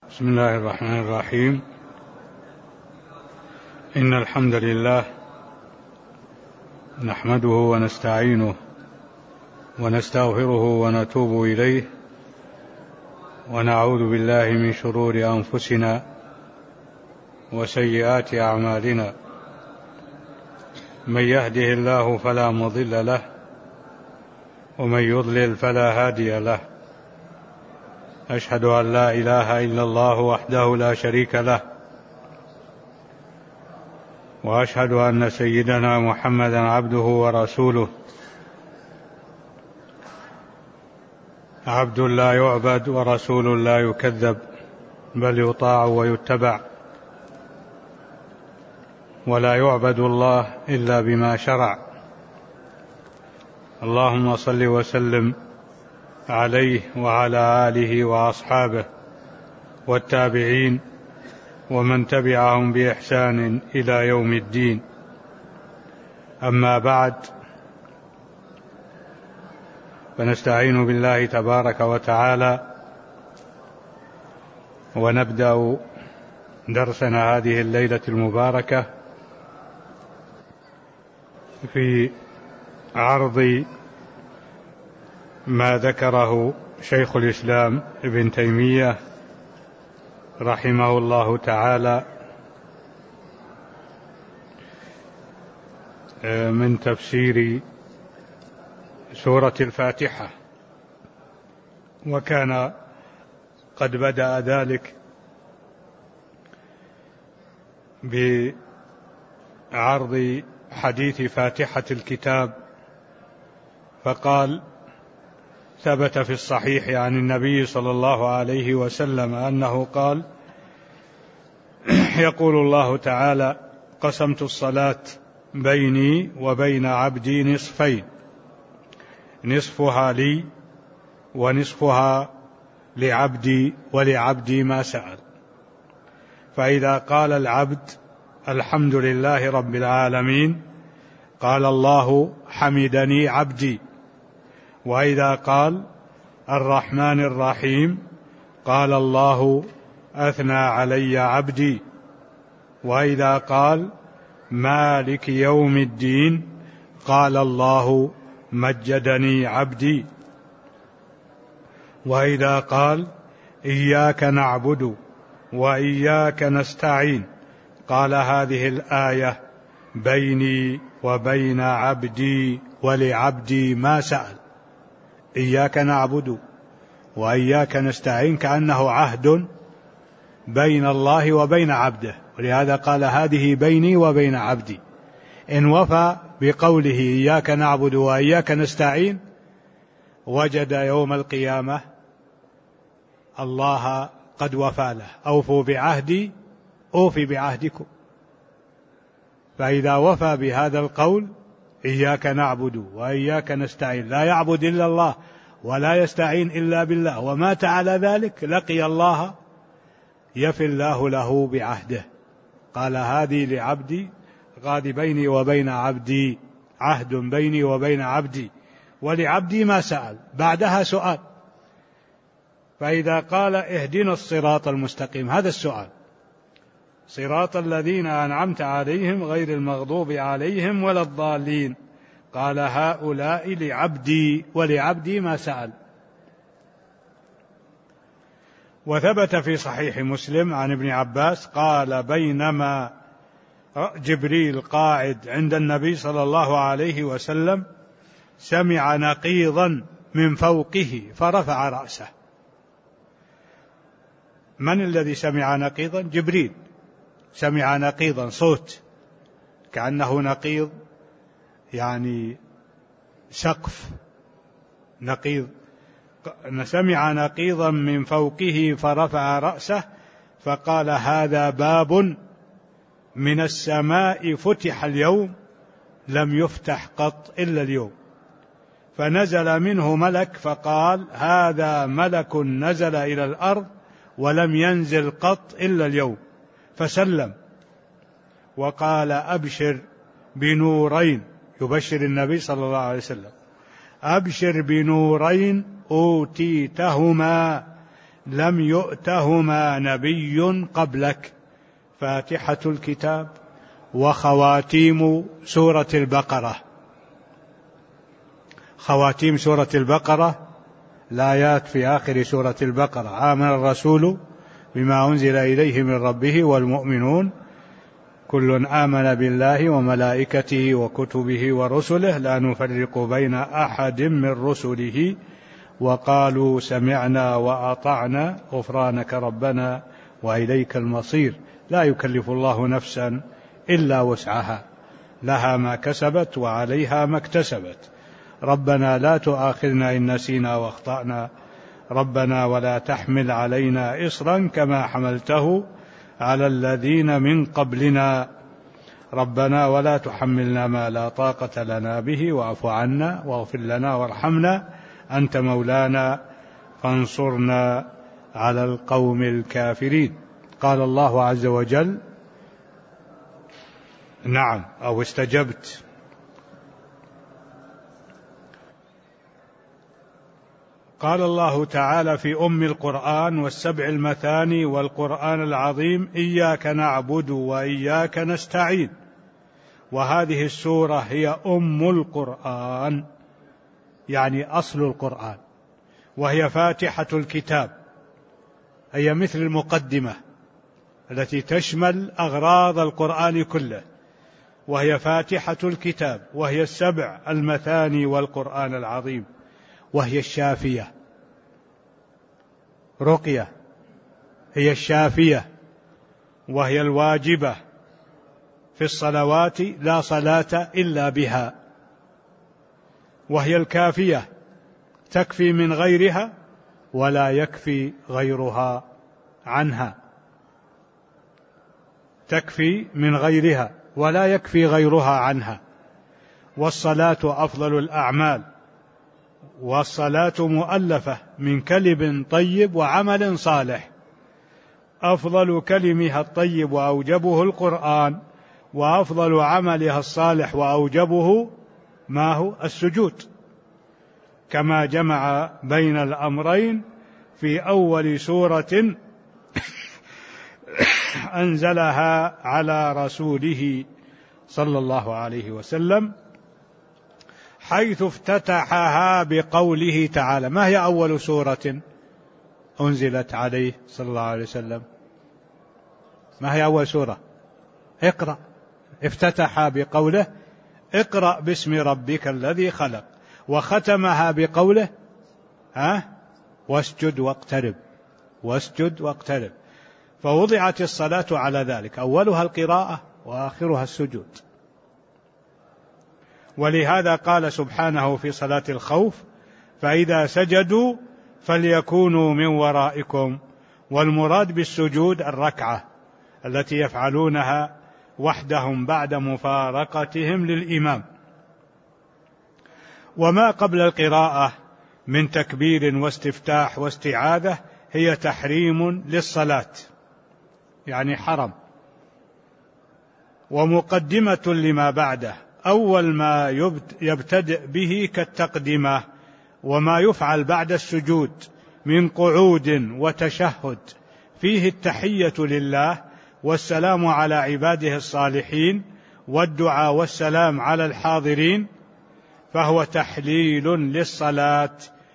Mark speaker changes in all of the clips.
Speaker 1: بسم الله الرحمن الرحيم. إن الحمد لله نحمده ونستعينه ونستغفره ونتوب إليه، ونعوذ بالله من شرور أنفسنا وسيئات أعمالنا. من يهده الله فلا مضل له، ومن يضلل فلا هادي له. أشهد أن لا إله إلا الله وحده لا شريك له، وأشهد أن سيدنا محمدا عبده ورسوله، عبد لا يعبد ورسول لا يكذب، بل يطاع ويتبع، ولا يعبد الله إلا بما شرع. اللهم صل وسلم عليه وعلى آله وأصحابه والتابعين ومن تبعهم بإحسان إلى يوم الدين. أما بعد، فنستعين بالله تبارك وتعالى ونبدأ درسنا هذه الليلة المباركة في عرض ما ذكره شيخ الإسلام ابن تيمية رحمه الله تعالى من تفسير سورة الفاتحة، وكان قد بدأ ذلك بعرض حديث فاتحة الكتاب، فقال: ثبت في الصحيح عن النبي صلى الله عليه وسلم أنه قال: يقول الله تعالى: قسمت الصلاة بيني وبين عبدي نصفين، نصفها لي ونصفها لعبدي، ولعبدي ما سأل. فإذا قال العبد الحمد لله رب العالمين قال الله حمدني عبدي، وإذا قال الرحمن الرحيم قال الله أثنى علي عبدي، وإذا قال مالك يوم الدين قال الله مجدني عبدي، وإذا قال إياك نعبد وإياك نستعين قال هذه الآية بيني وبين عبدي ولعبدي ما سأل. إياك نعبد وإياك نستعين كأنه عهد بين الله وبين عبده، ولهذا قال هذه بيني وبين عبدي. إن وفى بقوله إياك نعبد وإياك نستعين وجد يوم القيامة الله قد وفى له: أوفوا بعهدي أوفي بعهدكم. فإذا وفى بهذا القول إياك نعبد وإياك نستعين، لا يعبد إلا الله ولا يستعين إلا بالله، ومات على ذلك لقي الله يفي الله له بعهده. قال هذه لعبدي، قال بيني وبين عبدي عهد بيني وبين عبدي ولعبدي ما سأل، بعدها سؤال. فإذا قال اهدنا الصراط المستقيم، هذا السؤال: صراط الذين أنعمت عليهم غير المغضوب عليهم ولا الضالين، قال هؤلاء لعبدي ولعبدي ما سأل. وثبت في صحيح مسلم عن ابن عباس قال: بينما جبريل قاعد عند النبي صلى الله عليه وسلم سمع نقيضا من فوقه فرفع رأسه. من الذي سمع نقيضا؟ جبريل سمع نقيضا، صوت كأنه نقيض، يعني سقف نقيض. سمع نقيضا من فوقه فرفع رأسه فقال: هذا باب من السماء فتح اليوم لم يفتح قط إلا اليوم. فنزل منه ملك فقال: هذا ملك نزل إلى الأرض ولم ينزل قط إلا اليوم. فسلم وقال: أبشر بنورين، يبشر النبي صلى الله عليه وسلم: أبشر بنورين أوتيتهما لم يؤتهما نبي قبلك: فاتحة الكتاب وخواتيم سورة البقرة. خواتيم سورة البقرة الآيات في آخر سورة البقرة: آمن الرسول بما أنزل إليه من ربه والمؤمنون كل آمن بالله وملائكته وكتبه ورسله لا نفرق بين أحد من رسله وقالوا سمعنا وأطعنا غفرانك ربنا وإليك المصير. لا يكلف الله نفسا إلا وسعها، لها ما كسبت وعليها ما اكتسبت. ربنا لا تؤاخذنا إن نسينا واخطأنا، ربنا ولا تحمل علينا إصرا كما حملته على الذين من قبلنا، ربنا ولا تحملنا ما لا طاقة لنا به واعف عنا واغفر لنا وارحمنا أنت مولانا فانصرنا على القوم الكافرين. قال الله عز وجل: نعم، أو استجبت. قال الله تعالى في أم القرآن والسبع المثاني والقرآن العظيم: إياك نعبد وإياك نستعين. وهذه السورة هي أم القرآن، يعني أصل القرآن، وهي فاتحة الكتاب، هي مثل المقدمة التي تشمل أغراض القرآن كله، وهي فاتحة الكتاب، وهي السبع المثاني والقرآن العظيم، وهي الشافية. رقية هي الشافية، وهي الواجبة في الصلوات، لا صلاة إلا بها، وهي الكافية، تكفي من غيرها ولا يكفي غيرها عنها، تكفي من غيرها ولا يكفي غيرها عنها. والصلاة أفضل الأعمال، والصلاة مؤلفة من كلم طيب وعمل صالح. أفضل كلمها الطيب وأوجبه القرآن، وأفضل عملها الصالح وأوجبه ما هو السجود، كما جمع بين الأمرين في أول سورة أنزلها على رسوله صلى الله عليه وسلم، حيث افتتحها بقوله تعالى. ما هي أول سورة أنزلت عليه صلى الله عليه وسلم؟ ما هي أول سورة؟ اقرأ. افتتحها بقوله: اقرأ باسم ربك الذي خلق، وختمها بقوله: واسجد واقترب، واسجد واقترب. فوضعت الصلاة على ذلك، أولها القراءة وآخرها السجود. ولهذا قال سبحانه في صلاة الخوف: فإذا سجدوا فليكونوا من ورائكم. والمراد بالسجود الركعة التي يفعلونها وحدهم بعد مفارقتهم للإمام. وما قبل القراءة من تكبير واستفتاح واستعاذة هي تحريم للصلاة، يعني حرم، ومقدمة لما بعده. أول ما يبتدئ به كالتقدمة، وما يفعل بعد السجود من قعود وتشهد فيه التحية لله والسلام على عباده الصالحين والدعاء والسلام على الحاضرين، فهو تحليل للصلاة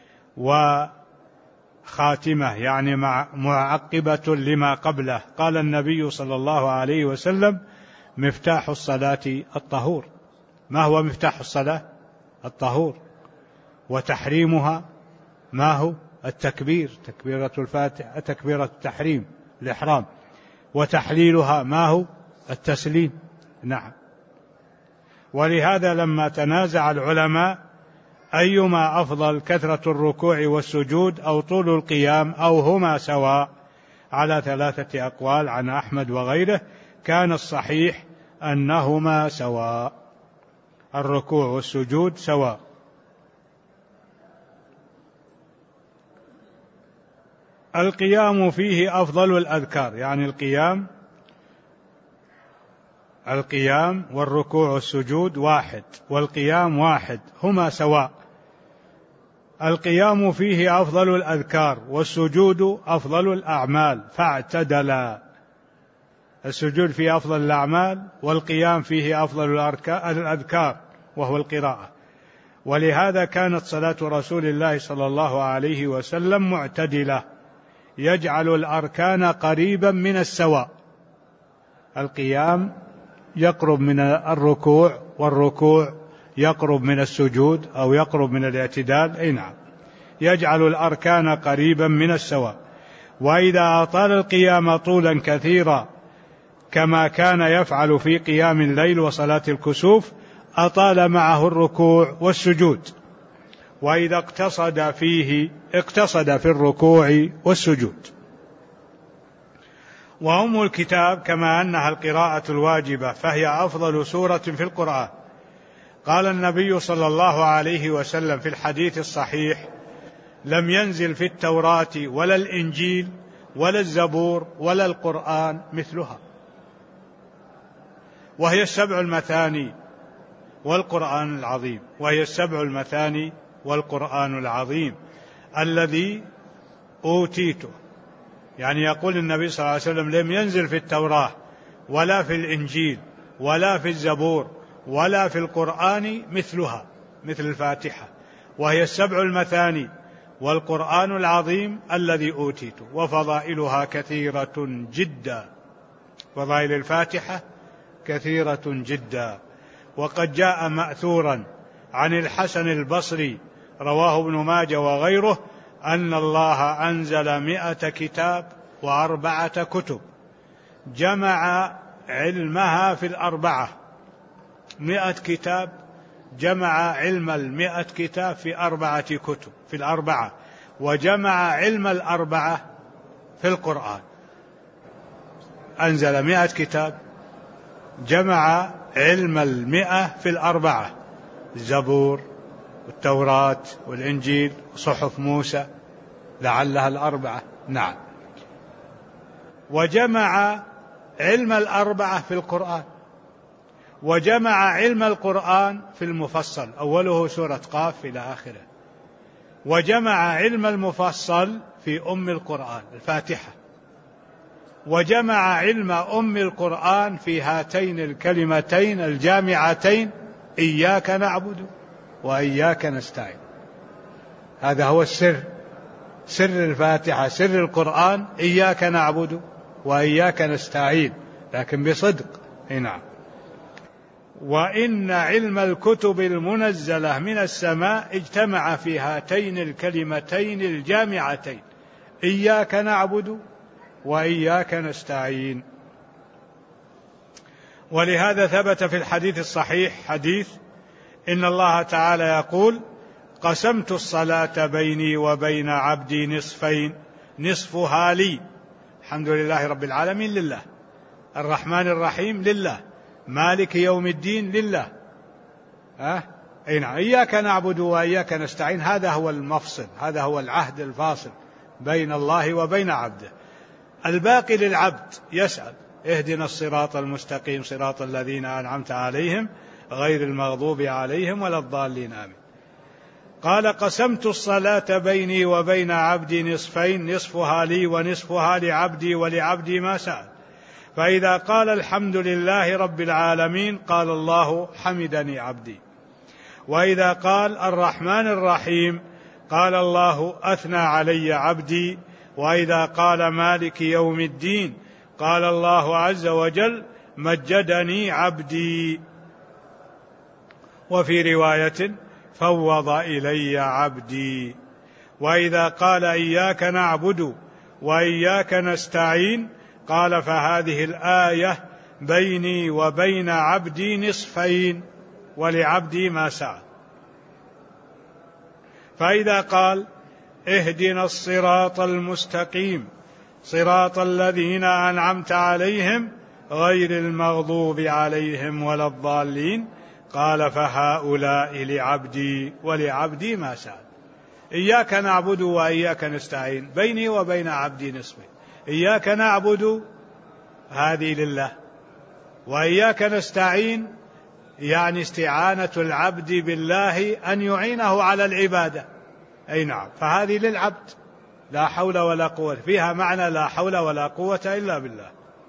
Speaker 1: وخاتمة، يعني معقبة لما قبله. قال النبي صلى الله عليه وسلم: مفتاح الصلاة الطهور. ما هو مفتاح الصلاة؟ الطهور. وتحريمها ما هو؟ التكبير، تكبيرة الفاتحة، تكبيرة التحريم، الإحرام. وتحليلها ما هو؟ التسليم. نعم. ولهذا لما تنازع العلماء أيما أفضل، كثرة الركوع والسجود أو طول القيام أو هما سواء، على 3 أقوال عن أحمد وغيره، كان الصحيح أنهما سواء، الركوع والسجود سواء. القيام فيه أفضل الأذكار، يعني القيام والركوع والسجود واحد، والقيام واحد، هما سواء. القيام فيه أفضل الأذكار والسجود أفضل الأعمال فاعتدلا. السجود فيه أفضل الأعمال والقيام فيه أفضل الأذكار وهو القراءة. ولهذا كانت صلاة رسول الله صلى الله عليه وسلم معتدلة، يجعل الأركان قريبا من السواء. القيام يقرب من الركوع، والركوع يقرب من السجود أو يقرب من الاعتدال. أي نعم، يجعل الأركان قريبا من السواء. وإذا أطال القيام طولا كثيرا كما كان يفعل في قيام الليل وصلاة الكسوف أطال معه الركوع والسجود. وإذا اقتصد في الركوع والسجود. وأم الكتاب كما أنها القراءة الواجبة فهي أفضل سورة في القرآن. قال النبي صلى الله عليه وسلم في الحديث الصحيح: لم ينزل في التوراة ولا الإنجيل ولا الزبور ولا القرآن مثلها، وهي السبع المثاني والقرآن العظيم، وهي السبع المثاني والقرآن العظيم الذي أوتيته. يعني يقول النبي صلى الله عليه وسلم: لم ينزل في التوراة ولا في الإنجيل ولا في الزبور ولا في القرآن مثلها، مثل الفاتحة، وهي السبع المثاني والقرآن العظيم الذي أوتيته. وفضائلها كثيرة جدا، فضائل الفاتحة كثيرة جدا. وقد جاء مأثورا عن الحسن البصري رواه ابن ماجه وغيره أن الله أنزل 100 كتاب و4 كتب جمع علمها في الأربعة. 100 كتاب جمع علم 100 كتاب في 4 كتب في الأربعة، وجمع علم 4 في القرآن. أنزل 100 كتاب جمع علم 100 في الأربعة: الزبور والتوراة والإنجيل وصحف موسى، لعلها 4. نعم. وجمع علم 4 في القرآن، وجمع علم القرآن في المفصل، أوله سورة قاف إلى آخره. وجمع علم المفصل في أم القرآن الفاتحة. وجمع علم أم القرآن في هاتين الكلمتين الجامعتين: إياك نعبد وإياك نستعين. هذا هو السر، سر الفاتحة، سر القرآن: إياك نعبد وإياك نستعين، لكن بصدق. نعم. وإن علم الكتب المنزلة من السماء اجتمع في هاتين الكلمتين الجامعتين: إياك نعبد وإياك نستعين. ولهذا ثبت في الحديث الصحيح حديث إن الله تعالى يقول: قسمت الصلاة بيني وبين عبدي نصفين، نصفها لي، الحمد لله رب العالمين لله، الرحمن الرحيم لله، مالك يوم الدين لله. إياك نعبد وإياك نستعين، هذا هو المفصل، هذا هو العهد الفاصل بين الله وبين عبده. الباقي للعبد يسأل: اهدنا الصراط المستقيم صراط الذين أنعمت عليهم غير المغضوب عليهم ولا الضالين آمين. قال: قسمت الصلاة بيني وبين عبدي نصفين، نصفها لي ونصفها لعبدي ولعبدي ما سأل. فإذا قال الحمد لله رب العالمين قال الله حمدني عبدي. وإذا قال الرحمن الرحيم قال الله أثنى علي عبدي. وإذا قال مالك يوم الدين قال الله عز وجل مجدني عبدي. وفي رواية فوض إلي عبدي. وإذا قال إياك نعبد وإياك نستعين قال: فهذه الآية بيني وبين عبدي نصفين ولعبدي ما سعى. فإذا قال اهدنا الصراط المستقيم صراط الذين أنعمت عليهم غير المغضوب عليهم ولا الضالين قال: فهؤلاء لعبدي ولعبدي ما سأل. إياك نعبد وإياك نستعين بيني وبين عبدي نصفين. إياك نعبد هذه لله، وإياك نستعين يعني استعانة العبد بالله أن يعينه على العبادة، أي نعم، فهذه للعبد لا حول ولا قوة، فيها معنى لا حول ولا قوة إلا بالله.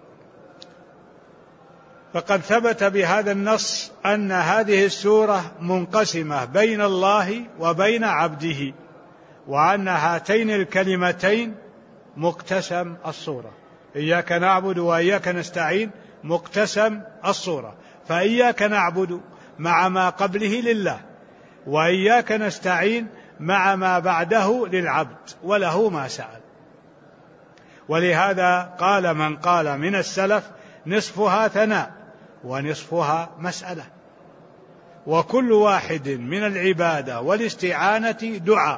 Speaker 1: فقد ثبت بهذا النص أن هذه السورة منقسمة بين الله وبين عبده، وأن هاتين الكلمتين مقتسم الصورة، إياك نعبد وإياك نستعين مقتسم الصورة، فإياك نعبد مع ما قبله لله، وإياك نستعين مع ما بعده للعبد وله ما سأل. ولهذا قال من قال من السلف نصفها ثناء ونصفها مسألة، وكل واحد من العبادة والاستعانة دعاء.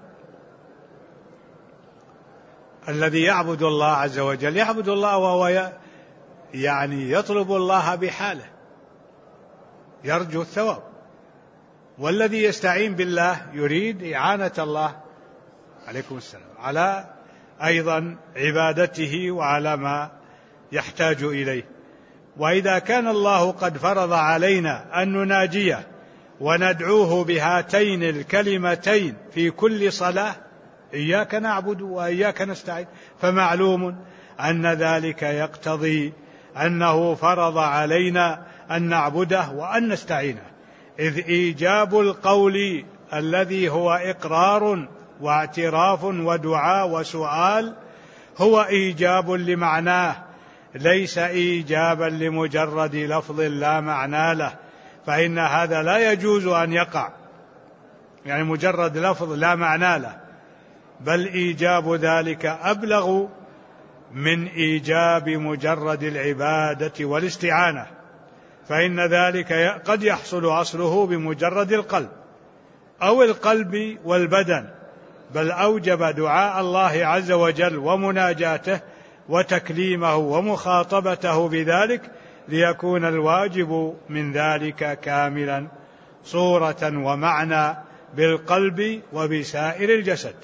Speaker 1: الذي يعبد الله عز وجل يعبد الله وهو يعني يطلب الله بحاله يرجو الثواب، والذي يستعين بالله يريد إعانة الله عليكم السلام على أيضا عبادته وعلى ما يحتاج إليه. وإذا كان الله قد فرض علينا أن نناجيه وندعوه بهاتين الكلمتين في كل صلاة، إياك نعبد وإياك نستعين، فمعلوم أن ذلك يقتضي أنه فرض علينا أن نعبده وأن نستعينه، إذ إيجاب القول الذي هو إقرار واعتراف ودعاء وسؤال هو إيجاب لمعناه، ليس إيجابا لمجرد لفظ لا معنى له، فإن هذا لا يجوز أن يقع، يعني مجرد لفظ لا معنى له، بل إيجاب ذلك أبلغ من إيجاب مجرد العبادة والاستعانة، فإن ذلك قد يحصل أصله بمجرد القلب أو القلب والبدن، بل أوجب دعاء الله عز وجل ومناجاته وتكليمه ومخاطبته بذلك ليكون الواجب من ذلك كاملا صورة ومعنى بالقلب وبسائر الجسد.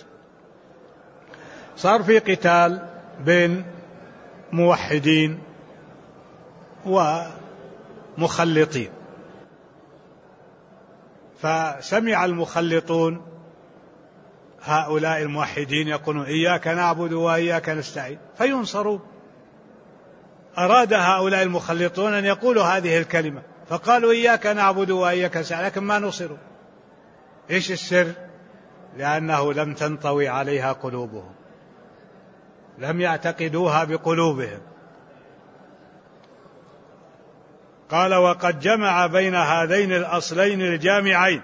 Speaker 1: صار في قتال بين موحدين ومخلطين، فسمع المخلطون هؤلاء الموحدين يقولون إياك نعبد وإياك نستعين فينصرون. أراد هؤلاء المخلطون أن يقولوا هذه الكلمة فقالوا إياك نعبد وإياك نستعين، لكن ما نصروا. إيش السر؟ لأنه لم تنطوي عليها قلوبهم، لم يعتقدوها بقلوبهم. قال وقد جمع بين هذين الأصلين الجامعين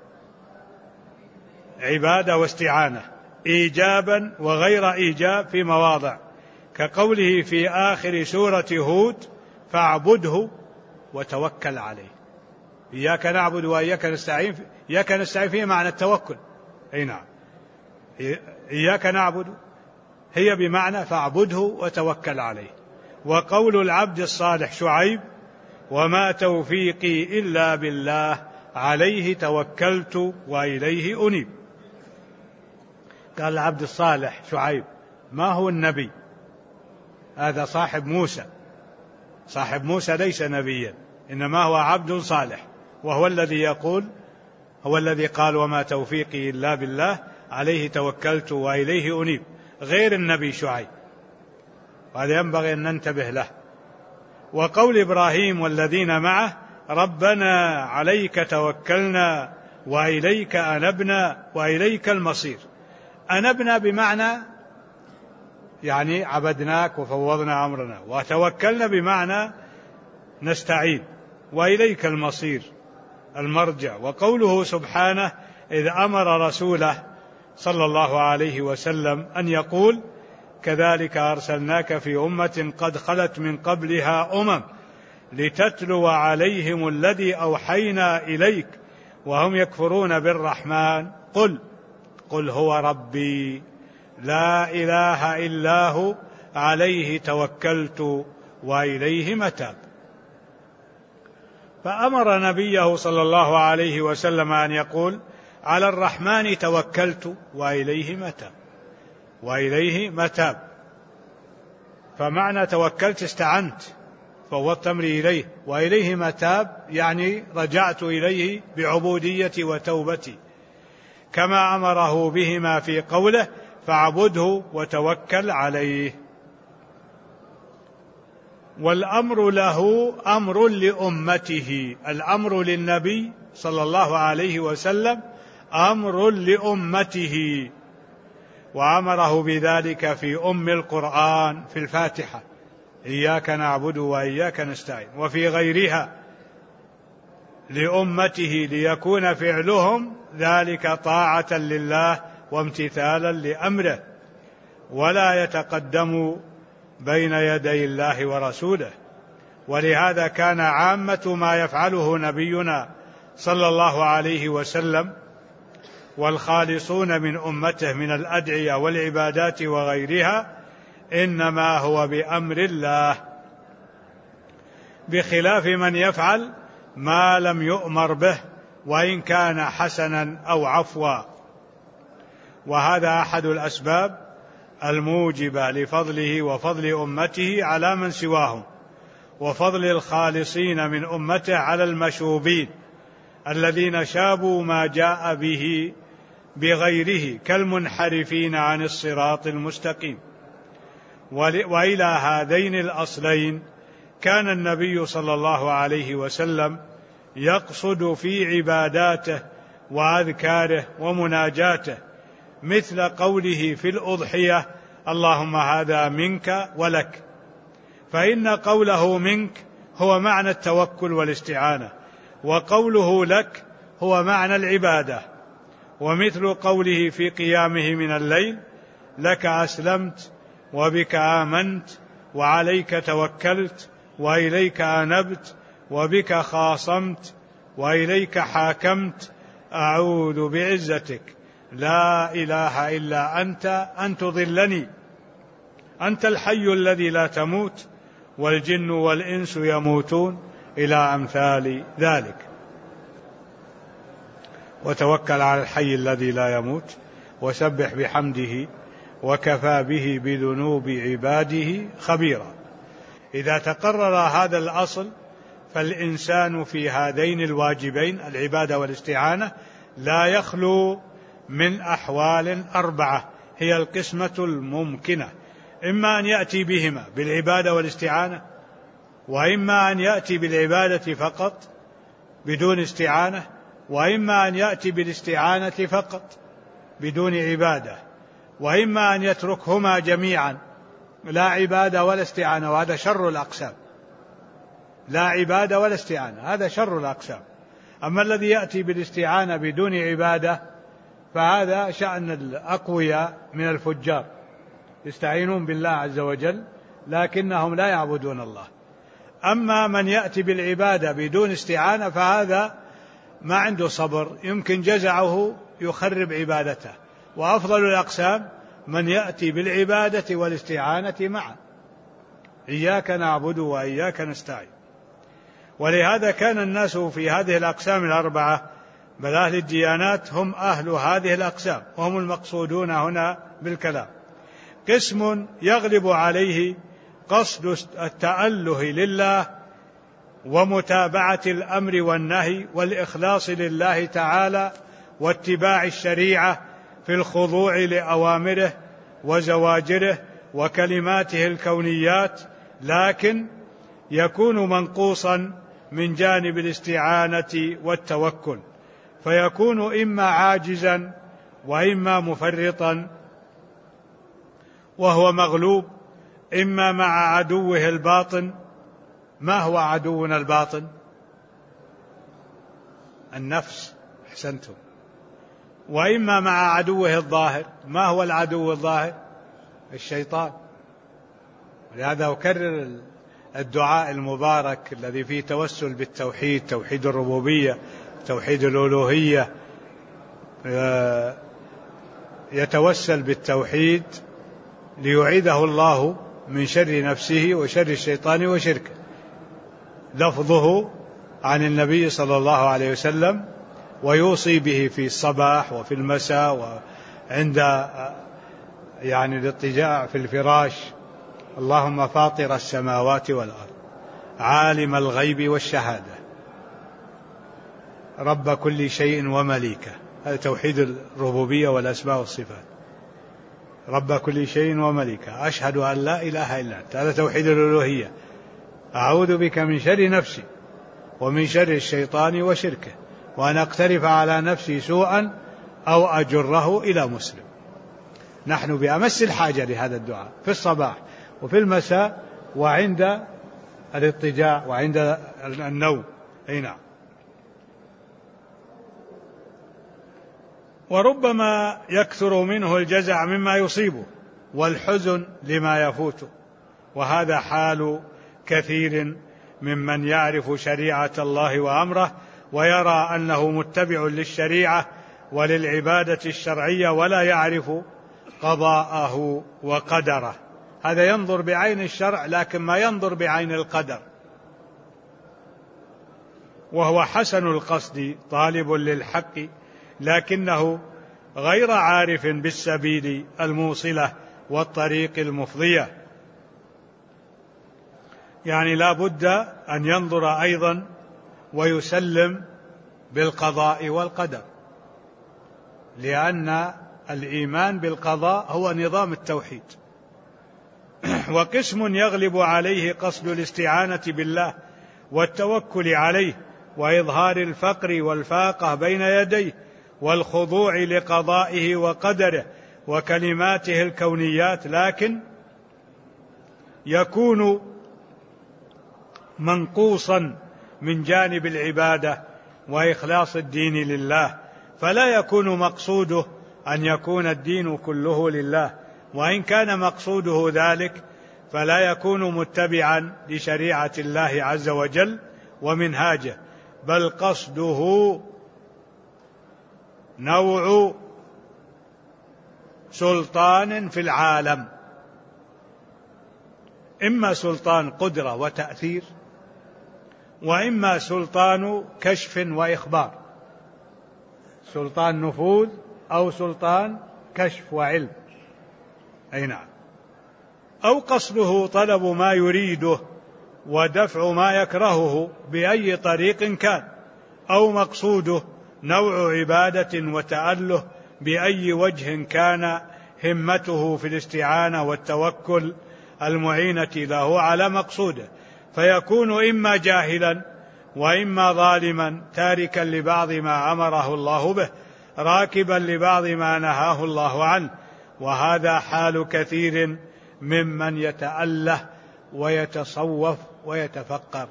Speaker 1: عبادة واستعانة إيجابا وغير إيجاب في مواضع، كقوله في آخر سورة هود فاعبده وتوكل عليه. إياك نعبد وإياك نستعين، إياك نستعين فيه معنى التوكل، أي نعم، إياك نعبد هي بمعنى فاعبده وتوكل عليه. وقول العبد الصالح شعيب وما توفيقي إلا بالله عليه توكلت وإليه أنيب. قال العبد الصالح شعيب، ما هو النبي، هذا صاحب موسى، صاحب موسى ليس نبيا إنما هو عبد صالح، وهو الذي يقول، هو الذي قال وما توفيقي إلا بالله عليه توكلت وإليه أنيب، غير النبي شعيب، وهذا ينبغي أن ننتبه له. وقول إبراهيم والذين معه ربنا عليك توكلنا وإليك أنبنا وإليك المصير. أنبنا بمعنى يعني عبدناك وفوضنا أمرنا، وتوكلنا بمعنى نستعين، وإليك المصير المرجع. وقوله سبحانه إذ أمر رسوله صلى الله عليه وسلم أن يقول كذلك أرسلناك في أمة قد خلت من قبلها أمم لتتلو عليهم الذي أوحينا إليك وهم يكفرون بالرحمن قل هو ربي لا إله إلا هو عليه توكلت وإليه متاب. فأمر نبيه صلى الله عليه وسلم أن يقول على الرحمن توكلت وإليه متاب، وإليه متاب. فمعنى توكلت استعنت فوضت أمري إليه، وإليه متاب يعني رجعت إليه بعبوديتي وتوبتي. كما أمره بهما في قوله فاعبده وتوكل عليه. والأمر له أمر لأمته، الأمر للنبي صلى الله عليه وسلم أمر لأمته، وأمره بذلك في القرآن في الفاتحة إياك نعبد وإياك نستعين، وفي غيرها لأمته ليكون فعلهم ذلك طاعة لله وامتثالا لأمره، ولا يتقدم بين يدي الله ورسوله. ولهذا كان عامة ما يفعله نبينا صلى الله عليه وسلم والخالصون من أمته من الأدعية والعبادات وغيرها إنما هو بأمر الله، بخلاف من يفعل ما لم يؤمر به وإن كان حسنا أو عفوا. وهذا أحد الأسباب الموجبة لفضله وفضل أمته على من سواهم، وفضل الخالصين من أمته على المشوبين الذين شابوا ما جاء به بغيره كالمنحرفين عن الصراط المستقيم. وإلى هذين الأصلين كان النبي صلى الله عليه وسلم يقصد في عباداته وأذكاره ومناجاته، مثل قوله في الأضحية اللهم هذا منك ولك، فإن قوله منك هو معنى التوكل والاستعانة، وقوله لك هو معنى العبادة. ومثل قوله في قيامه من الليل لك أسلمت وبك آمنت وعليك توكلت وإليك أنبت وبك خاصمت وإليك حاكمت أعوذ بعزتك لا إله إلا أنت أن تضلني أنت الحي الذي لا تموت والجن والإنس يموتون إلى أمثال ذلك. وتوكل على الحي الذي لا يموت وسبح بحمده وكفى به بذنوب عباده خبيرا. إذا تقرر هذا الأصل فالإنسان في هذين الواجبين العبادة والاستعانة لا يخلو من أحوال 4 هي القسمة الممكنة، إما أن يأتي بهما بالعبادة والاستعانة، وإما أن يأتي بالعبادة فقط بدون استعانة، وإما أن يأتي بالاستعانة فقط بدون عبادة، وإما أن يتركهما جميعا لا عبادة ولا استعانة، وهذا شر الأقسام. لا عبادة ولا استعانة هذا شر الأقسام. أما الذي يأتي بالاستعانة بدون عبادة فهذا شأن الأقوياء من الفجار، يستعينون بالله عز وجل لكنهم لا يعبدون الله. أما من يأتي بالعبادة بدون استعانة فهذا ما عنده صبر، يمكن جزعه يخرب عبادته. وأفضل الأقسام من يأتي بالعبادة والاستعانة معا، إياك نعبد وإياك نستعين. ولهذا كان الناس في هذه الأقسام 4 بل أهل الديانات هم أهل هذه الأقسام، وهم المقصودون هنا بالكلام. قسم يغلب عليه قصد التأله لله ومتابعة الأمر والنهي والإخلاص لله تعالى واتباع الشريعة في الخضوع لأوامره وزواجره وكلماته الكونيات، لكن يكون منقوصا من جانب الاستعانة والتوكل، فيكون إما عاجزا وإما مفرطا، وهو مغلوب إما مع عدوه الباطن. ما هو عدونا الباطن؟ النفس، أحسنتم. وإما مع عدوه الظاهر. ما هو العدو الظاهر؟ الشيطان. ولهذا أكرر الدعاء المبارك الذي فيه توسل بالتوحيد، توحيد الربوبية، توحيد الألوهية، يتوسل بالتوحيد ليعيذه الله من شر نفسه وشر الشيطان وشركه. لفظه عن النبي صلى الله عليه وسلم، ويوصي به في الصباح وفي المساء وعند الاضطجاع في الفراش: اللهم فاطر السماوات والأرض عالم الغيب والشهادة رب كل شيء ومليكه هذا توحيد الربوبية والأسماء والصفات. رب كل شيء وملكه، أشهد أن لا إله إلا أنت، هذا توحيد الألوهية. أعوذ بك من شر نفسي ومن شر الشيطان وشركه، وأن أقترف على نفسي سوءا أو أجره إلى مسلم. نحن بأمس الحاجة لهذا الدعاء في الصباح وفي المساء وعند الاضطجاع وعند النوم. نعم. وربما يكثر منه الجزع مما يصيبه والحزن لما يفوته، وهذا حال كثير ممن يعرف شريعة الله وأمره ويرى أنه متبع للشريعة وللعبادة الشرعية ولا يعرف قضاءه وقدره. هذا ينظر بعين الشرع لكن ما ينظر بعين القدر، وهو حسن القصد طالب للحق لكنه غير عارف بالسبيل الموصلة والطريق المفضية. يعني لا بد أن ينظر أيضا ويسلم بالقضاء والقدر، لأن الإيمان بالقضاء هو نظام التوحيد. وقسم يغلب عليه قصد الاستعانة بالله والتوكل عليه وإظهار الفقر والفاقة بين يديه والخضوع لقضائه وقدره وكلماته الكونيات، لكن يكون منقوصا من جانب العبادة وإخلاص الدين لله، فلا يكون مقصوده أن يكون الدين كله لله، وإن كان مقصوده ذلك فلا يكون متبعا لشريعة الله عز وجل ومنهاجه، بل قصده نوع سلطان في العالم، إما سلطان قدرة وتأثير، وإما سلطان كشف وإخبار، سلطان نفوذ أو سلطان كشف وعلم. أي نعم. أو قصده طلب ما يريده ودفع ما يكرهه بأي طريق كان، أو مقصوده نوع عبادة وتأله بأي وجه كان همته في الاستعانة والتوكل المعينة له على مقصوده، فيكون إما جاهلا وإما ظالما تاركا لبعض ما أمره الله به راكبا لبعض ما نهاه الله عنه. وهذا حال كثير ممن يتأله ويتصوف ويتفقر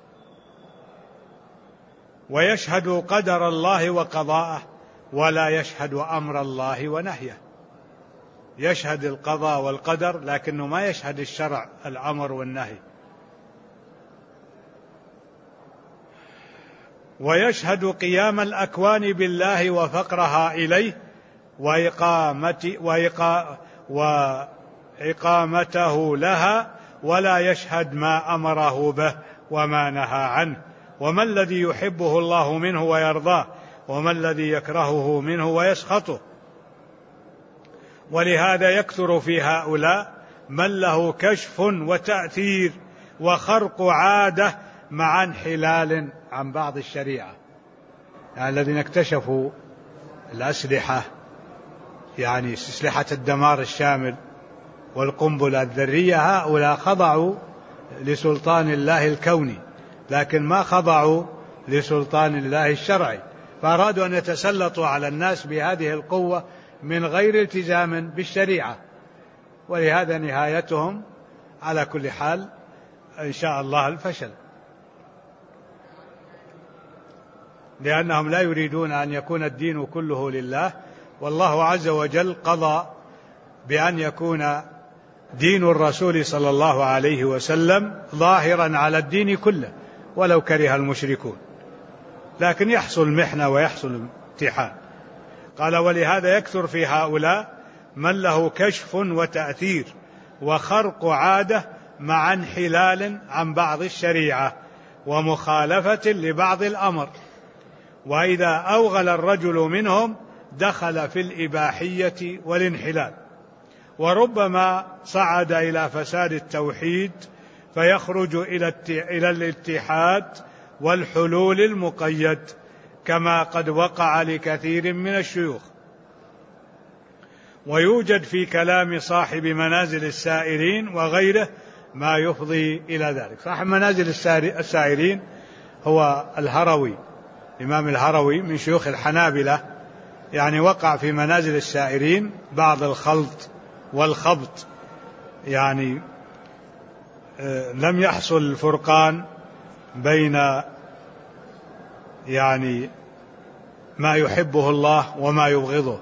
Speaker 1: ويشهد قدر الله وقضاءه ولا يشهد أمر الله ونهيه. يشهد القضاء والقدر لكنه ما يشهد الشرع الأمر والنهي. ويشهد قيام الأكوان بالله وفقرها إليه وإقامته لها، ولا يشهد ما أمره به وما نهى عنه. وما الذي يحبه الله منه ويرضاه، وما الذي يكرهه منه ويسخطه. ولهذا يكثر في هؤلاء من له كشف وتأثير وخرق عادة مع انحلال عن بعض الشريعة. يعني الذين اكتشفوا الأسلحة، يعني أسلحة الدمار الشامل والقنبلة الذرية، هؤلاء خضعوا لسلطان الله الكوني لكن ما خضعوا لسلطان الله الشرعي، فأرادوا أن يتسلطوا على الناس بهذه القوة من غير التزام بالشريعة، ولهذا نهايتهم على كل حال إن شاء الله الفشل، لأنهم لا يريدون أن يكون الدين كله لله. والله عز وجل قضى بأن يكون دين الرسول صلى الله عليه وسلم ظاهرا على الدين كله ولو كره المشركون، لكن يحصل محنة ويحصل امتحان. قال: ولهذا يكثر في هؤلاء من له كشف وتأثير وخرق عادة مع انحلال عن بعض الشريعة ومخالفة لبعض الأمر، وإذا أوغل الرجل منهم دخل في الإباحية والانحلال، وربما صعد إلى فساد التوحيد فيخرج إلى الاتحاد والحلول المقيد كما قد وقع لكثير من الشيوخ. ويوجد في كلام صاحب منازل السائرين وغيره ما يفضي إلى ذلك. صاحب منازل السائرين هو الهروي، الإمام الهروي من شيوخ الحنابلة، يعني وقع في منازل السائرين بعض الخلط والخبط، يعني لم يحصل الفرقان بين يعني ما يحبه الله وما يبغضه،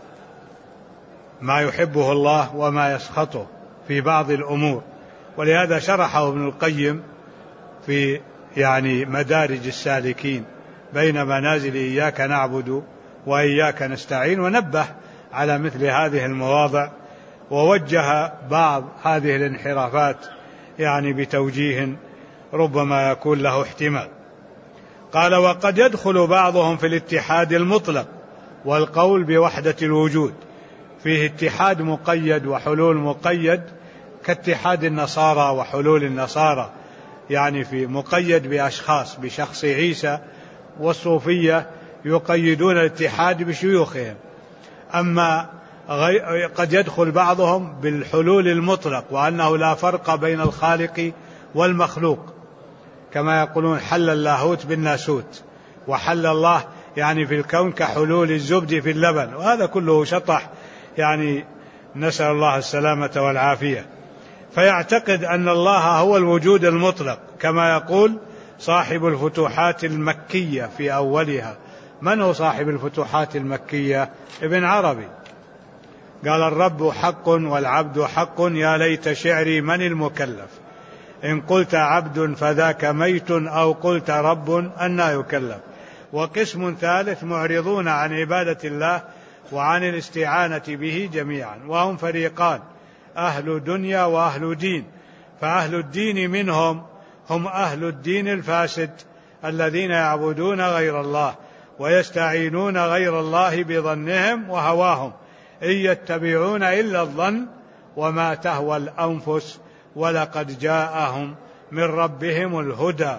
Speaker 1: ما يحبه الله وما يسخطه في بعض الأمور. ولهذا شرحه ابن القيم في يعني مدارج السالكين بين منازل إياك نعبد وإياك نستعين، ونبه على مثل هذه المواضع ووجه بعض هذه الانحرافات يعني بتوجيه ربما يكون له احتمال. قال: وقد يدخل بعضهم في الاتحاد المطلق والقول بوحدة الوجود، فيه اتحاد مقيد وحلول مقيد كاتحاد النصارى وحلول النصارى، يعني في مقيد بأشخاص بشخص عيسى، والصوفية يقيدون الاتحاد بشيوخهم. أما قد يدخل بعضهم بالحلول المطلق، وأنه لا فرق بين الخالق والمخلوق، كما يقولون حل اللاهوت بالناسوت، وحل الله يعني في الكون كحلول الزبد في اللبن، وهذا كله شطح، يعني نسأل الله السلامة والعافية. فيعتقد أن الله هو الوجود المطلق، كما يقول صاحب الفتوحات المكية في أولها. من هو صاحب الفتوحات المكية؟ ابن عربي قال: الرب حق والعبد حق، يا ليت شعري من المكلف، إن قلت عبد فذاك ميت، أو قلت رب أنى يكلف. وقسم ثالث معرضون عن عبادة الله وعن الاستعانة به جميعا، وهم فريقان: أهل دنيا وأهل دين. فأهل الدين منهم هم أهل الدين الفاسد الذين يعبدون غير الله ويستعينون غير الله بظنهم وهواهم، إن يتبعون إلا الظن وما تهوى الأنفس، ولقد جاءهم من ربهم الهدى.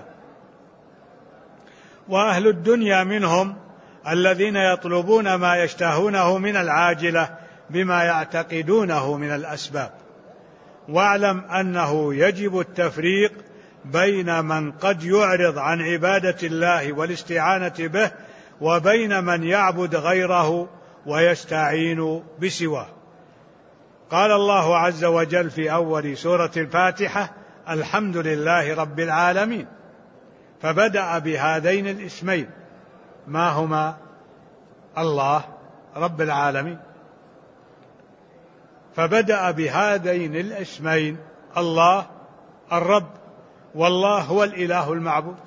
Speaker 1: وأهل الدنيا منهم الذين يطلبون ما يشتهونه من العاجلة بما يعتقدونه من الأسباب. واعلم أنه يجب التفريق بين من قد يعرض عن عبادة الله والاستعانة به، وبين من يعبد غيره ويستعين بسواه. قال الله عز وجل في أول سورة الفاتحة: الحمد لله رب العالمين، فبدأ بهذين الاسمين، ما هما؟ الله رب العالمين، فبدأ بهذين الاسمين، الله الرب، والله هو الإله المعبود،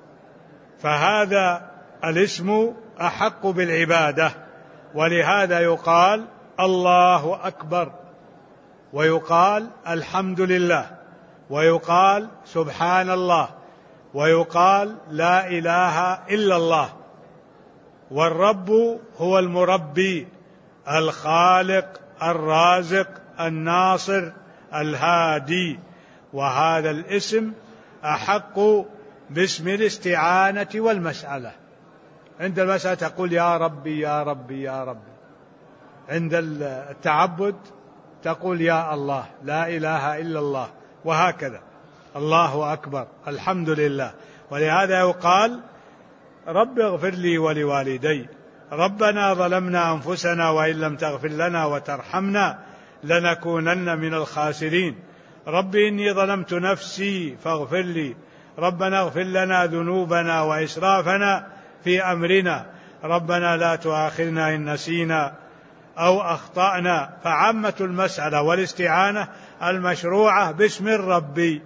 Speaker 1: فهذا الاسم أحق بالعبادة. ولهذا يقال الله أكبر، ويقال الحمد لله، ويقال سبحان الله، ويقال لا إله إلا الله. والرب هو المربي الخالق الرازق الناصر الهادي، وهذا الاسم أحق باسم الاستعانة والمسألة. عند المسألة تقول يا ربي يا ربي يا ربي، عند التعبد تقول يا الله، لا إله إلا الله، وهكذا. الله أكبر، الحمد لله. ولهذا يقال رب اغفر لي ولوالدي، ربنا ظلمنا أنفسنا وإن لم تغفر لنا وترحمنا لنكونن من الخاسرين، رب إني ظلمت نفسي فاغفر لي، ربنا اغفر لنا ذنوبنا وإسرافنا في أمرنا، ربنا لا تؤاخذنا إن نسينا أو أخطأنا. فعامة المسألة والاستعانة المشروعة باسم الرب.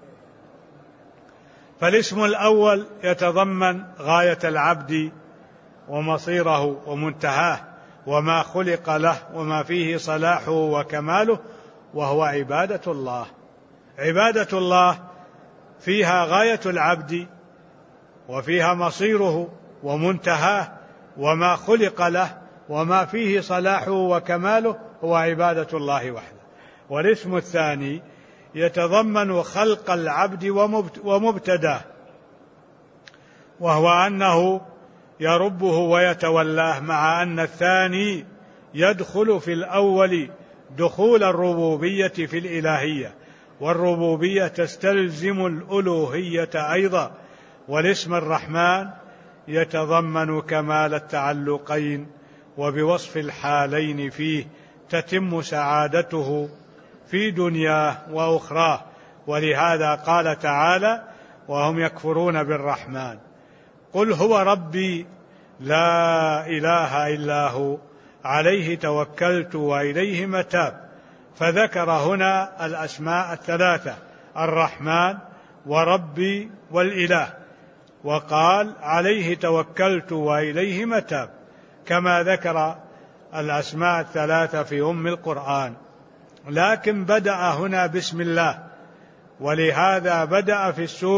Speaker 1: فالاسم الأول يتضمن غاية العبد ومصيره ومنتهاه وما خلق له وما فيه صلاحه وكماله، وهو عبادة الله. عبادة الله فيها غاية العبد وفيها مصيره ومنتهاه وما خلق له وما فيه صلاحه وكماله، هو عبادة الله وحده. والاسم الثاني يتضمن خلق العبد ومبتداه، وهو أنه يربه ويتولاه، مع أن الثاني يدخل في الأول دخول الربوبية في الإلهية، والربوبية تستلزم الألوهية أيضا، والاسم الرحمن يتضمن كمال التعلقين، وبوصف الحالين فيه تتم سعادته في دنياه وأخراه. ولهذا قال تعالى: وهم يكفرون بالرحمن قل هو ربي لا إله إلا هو عليه توكلت وإليه متاب. فذكر هنا الأسماء الثلاثة: الرحمن وربي والإله، وقال عليه توكلت وإليه متاب، كما ذكر الأسماء الثلاثة في أم القرآن. لكن بدأ هنا بسم الله، ولهذا بدأ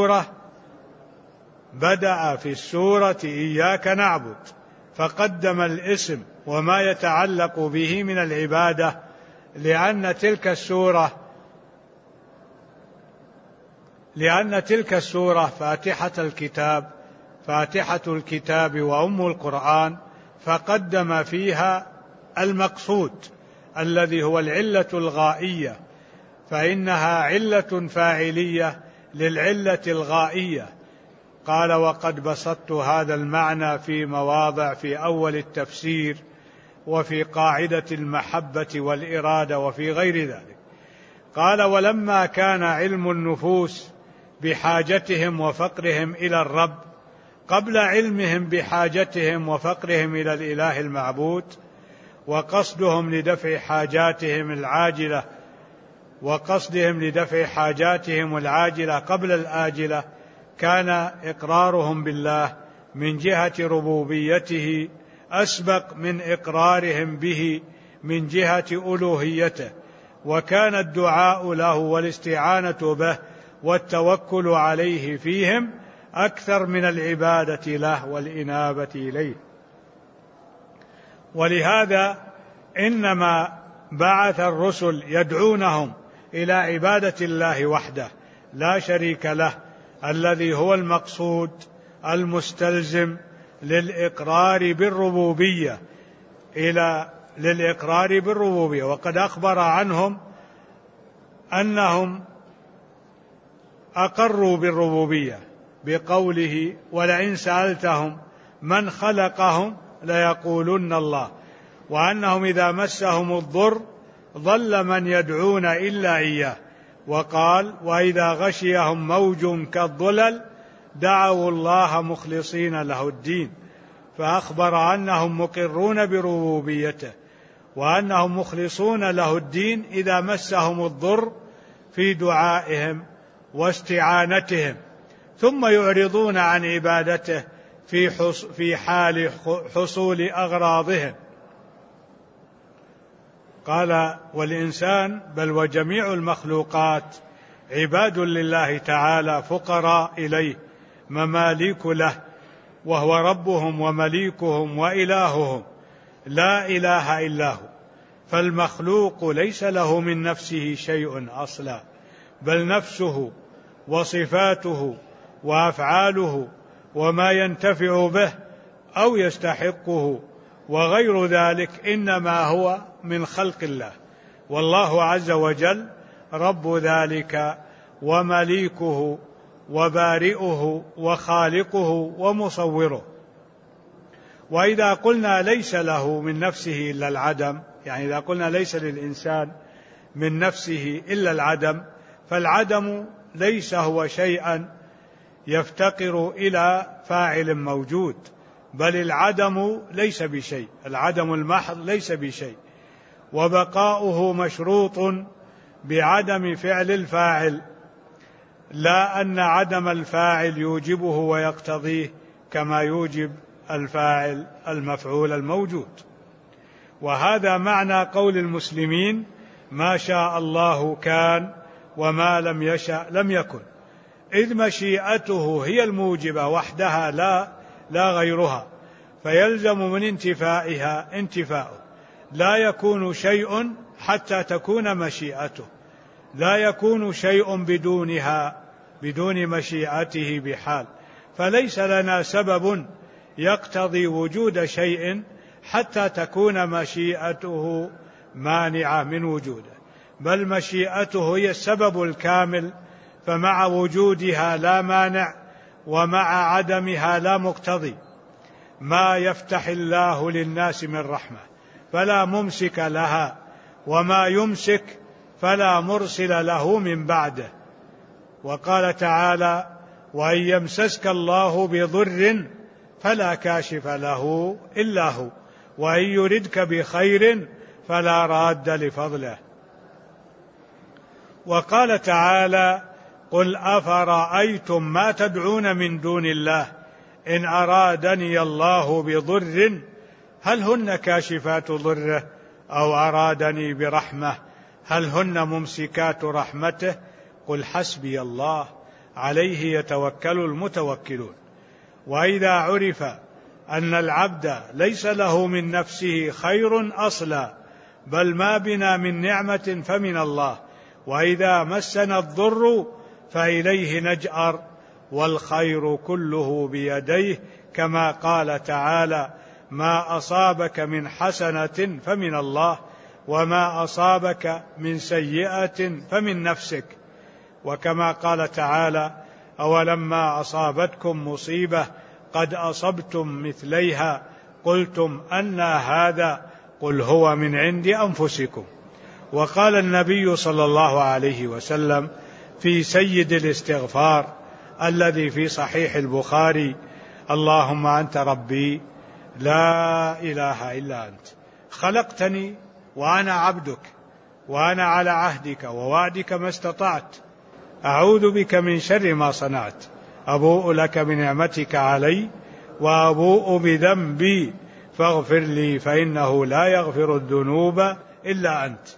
Speaker 1: في السورة إياك نعبد، فقدم الاسم وما يتعلق به من العبادة، لأن تلك السورة فاتحة الكتاب وأم القرآن، فقدم فيها المقصود الذي هو العلة الغائية، فإنها علة فاعلية للعلة الغائية. قال: وقد بسطت هذا المعنى في مواضع في أول التفسير، وفي قاعدة المحبة والإرادة، وفي غير ذلك. قال: ولما كان علم النفوس بحاجتهم وفقرهم إلى الرب قبل علمهم بحاجتهم وفقرهم إلى الإله المعبود، وقصدهم لدفع حاجاتهم العاجلة قبل الآجلة، كان إقرارهم بالله من جهة ربوبيته أسبق من إقرارهم به من جهة ألوهيته، وكان الدعاء له والاستعانة به والتوكل عليه فيهم أكثر من العبادة له والإنابة إليه. ولهذا إنما بعث الرسل يدعونهم إلى عبادة الله وحده لا شريك له، الذي هو المقصود المستلزم للإقرار بالربوبية. وقد أخبر عنهم أنهم أقروا بالربوبية بقوله: ولئن سألتهم من خلقهم ليقولن الله، وأنهم إذا مسهم الضر ضل من يدعون إلا إياه، وقال: وإذا غشيهم موج كالظلل دعوا الله مخلصين له الدين. فأخبر أنهم مقرون بربوبيته، وأنهم مخلصون له الدين إذا مسهم الضر في دعائهم واستعانتهم، ثم يعرضون عن عبادته في حال حصول أغراضهم. قال: والإنسان بل وجميع المخلوقات عباد لله تعالى فقراء إليه مماليك له، وهو ربهم ومليكهم وإلههم لا إله إلا هو. فالمخلوق ليس له من نفسه شيء أصلا، بل نفسه وصفاته وأفعاله وما ينتفع به أو يستحقه وغير ذلك إنما هو من خلق الله، والله عز وجل رب ذلك ومليكه وبارئه وخالقه ومصوره. وإذا قلنا ليس له من نفسه إلا العدم، يعني إذا قلنا ليس للإنسان من نفسه إلا العدم، فالعدم ليس هو شيئا يفتقر إلى فاعل موجود، بل العدم ليس بشيء، العدم المحض ليس بشيء، وبقاؤه مشروط بعدم فعل الفاعل، لا أن عدم الفاعل يوجبه ويقتضيه كما يوجب الفاعل المفعول الموجود. وهذا معنى قول المسلمين: ما شاء الله كان وما لم يشأ لم يكن، إذ مشيئته هي الموجبة وحدها لا غيرها، فيلزم من انتفائها انتفاؤه. لا يكون شيء حتى تكون مشيئته، لا يكون شيء بدون مشيئته بحال. فليس لنا سبب يقتضي وجود شيء حتى تكون مشيئته مانعة من وجوده، بل مشيئته هي السبب الكامل، فمع وجودها لا مانع ومع عدمها لا مقتضي. ما يفتح الله للناس من رحمة فلا ممسك لها، وما يمسك فلا مرسل له من بعده. وقال تعالى: وإن يمسسك الله بضر فلا كاشف له إلا هو، وإن يردك بخير فلا راد لفضله. وقال تعالى: قل أفرأيتم ما تدعون من دون الله إن أرادني الله بضر هل هن كاشفات ضره أو أرادني برحمة هل هن ممسكات رحمته قل حسبي الله عليه يتوكل المتوكلون. وإذا عرف أن العبد ليس له من نفسه خير أصلا، بل ما بنا من نعمة فمن الله، وإذا مسنا الضر فإليه نجأر، والخير كله بيديه، كما قال تعالى: ما أصابك من حسنة فمن الله، وما أصابك من سيئة فمن نفسك. وكما قال تعالى: أولما أصابتكم مصيبة قد أصبتم مثليها قلتم أنى هذا قل هو من عند أنفسكم. وقال النبي صلى الله عليه وسلم في سيد الاستغفار الذي في صحيح البخاري: اللهم أنت ربي لا إله إلا أنت، خلقتني وأنا عبدك، وأنا على عهدك ووعدك ما استطعت، أعوذ بك من شر ما صنعت، أبوء لك بنعمتك علي وأبوء بذنبي فاغفر لي فإنه لا يغفر الذنوب إلا أنت.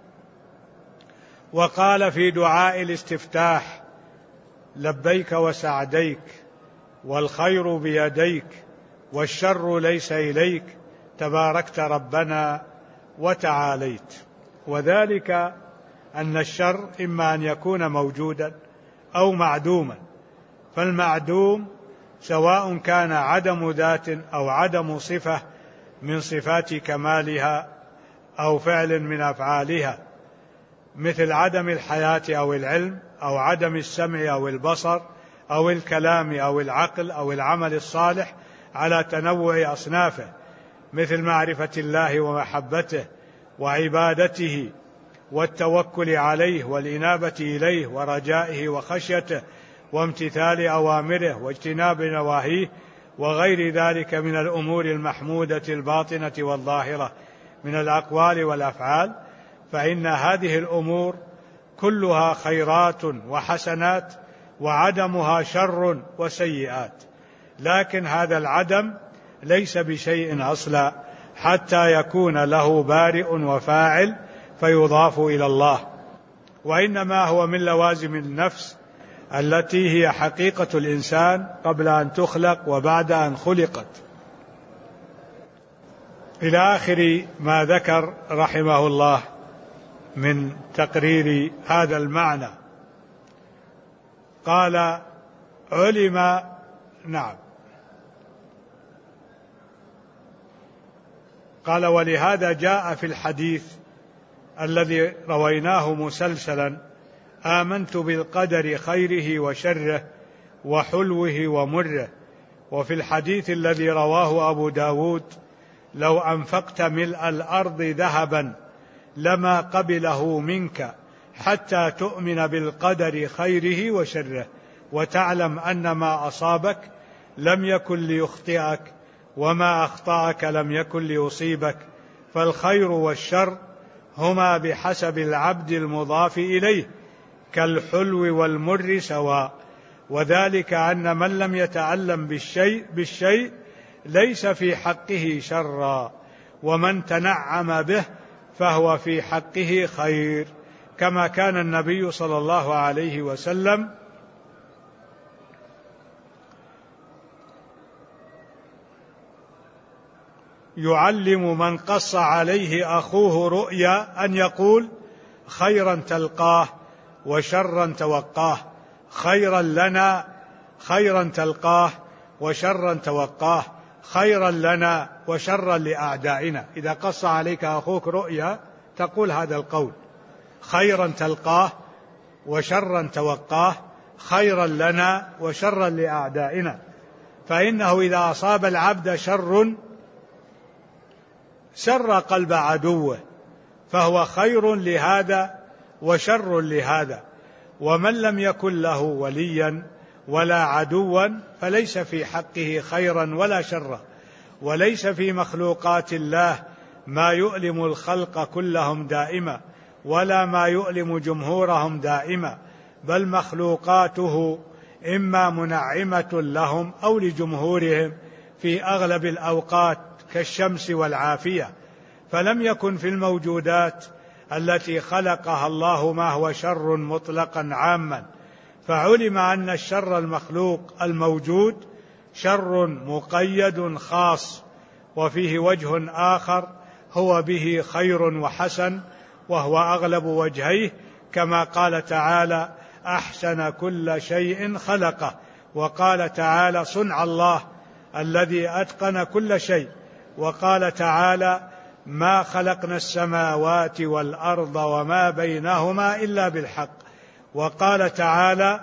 Speaker 1: وقال في دعاء الاستفتاح: لبيك وسعديك والخير بيديك والشر ليس إليك تباركت ربنا وتعاليت. وذلك أن الشر إما أن يكون موجودا أو معدوما، فالمعدوم سواء كان عدم ذات أو عدم صفة من صفات كمالها أو فعل من أفعالها، مثل عدم الحياة أو العلم أو عدم السمع أو البصر أو الكلام أو العقل أو العمل الصالح على تنوع أصنافه، مثل معرفة الله ومحبته وعبادته والتوكل عليه والإنابة إليه ورجائه وخشيته وامتثال أوامره واجتناب نواهيه وغير ذلك من الأمور المحمودة الباطنة والظاهرة من الأقوال والأفعال. فإن هذه الأمور كلها خيرات وحسنات، وعدمها شر وسيئات، لكن هذا العدم ليس بشيء أصلا حتى يكون له بارئ وفاعل فيضاف إلى الله، وإنما هو من لوازم النفس التي هي حقيقة الإنسان قبل أن تخلق وبعد أن خلقت، إلى آخر ما ذكر رحمه الله من تقرير هذا المعنى. قال: علم، نعم، قال: ولهذا جاء في الحديث الذي رويناه مسلسلا: آمنت بالقدر خيره وشره وحلوه ومره. وفي الحديث الذي رواه أبو داود: لو أنفقت ملء الأرض ذهبا لما قبله منك حتى تؤمن بالقدر خيره وشره وتعلم أن ما أصابك لم يكن ليخطئك وما أخطأك لم يكن ليصيبك، فالخير والشر هما بحسب العبد المضاف إليه كالحلو والمر سواء، وذلك أن من لم يتعلم بالشيء ليس في حقه شرا، ومن تنعم به فهو في حقه خير، كما كان النبي صلى الله عليه وسلم يعلم من قص عليه أخوه رؤيا أن يقول: خيرا تلقاه وشرا توقاه، خيرا لنا خيرا تلقاه وشرا توقاه، خيرا لنا وشرا لأعدائنا. إذا قص عليك أخوك رؤيا تقول هذا القول: خيرا تلقاه وشرا توقاه، خيرا لنا وشرا لأعدائنا. فإنه إذا أصاب العبد شر سر قلب عدوه، فهو خير لهذا وشر لهذا. ومن لم يكن له وليا ولا عدوا فليس في حقه خيرا ولا شرا. وليس في مخلوقات الله ما يؤلم الخلق كلهم دائما، ولا ما يؤلم جمهورهم دائما، بل مخلوقاته إما منعمة لهم أو لجمهورهم في أغلب الأوقات كالشمس والعافية. فلم يكن في الموجودات التي خلقها الله ما هو شر مطلقا عاما، فعلم أن الشر المخلوق الموجود شر مقيد خاص، وفيه وجه آخر هو به خير وحسن، وهو أغلب وجهيه، كما قال تعالى: أحسن كل شيء خلقه. وقال تعالى: صنع الله الذي أتقن كل شيء. وقال تعالى: ما خلقنا السماوات والأرض وما بينهما إلا بالحق. وقال تعالى: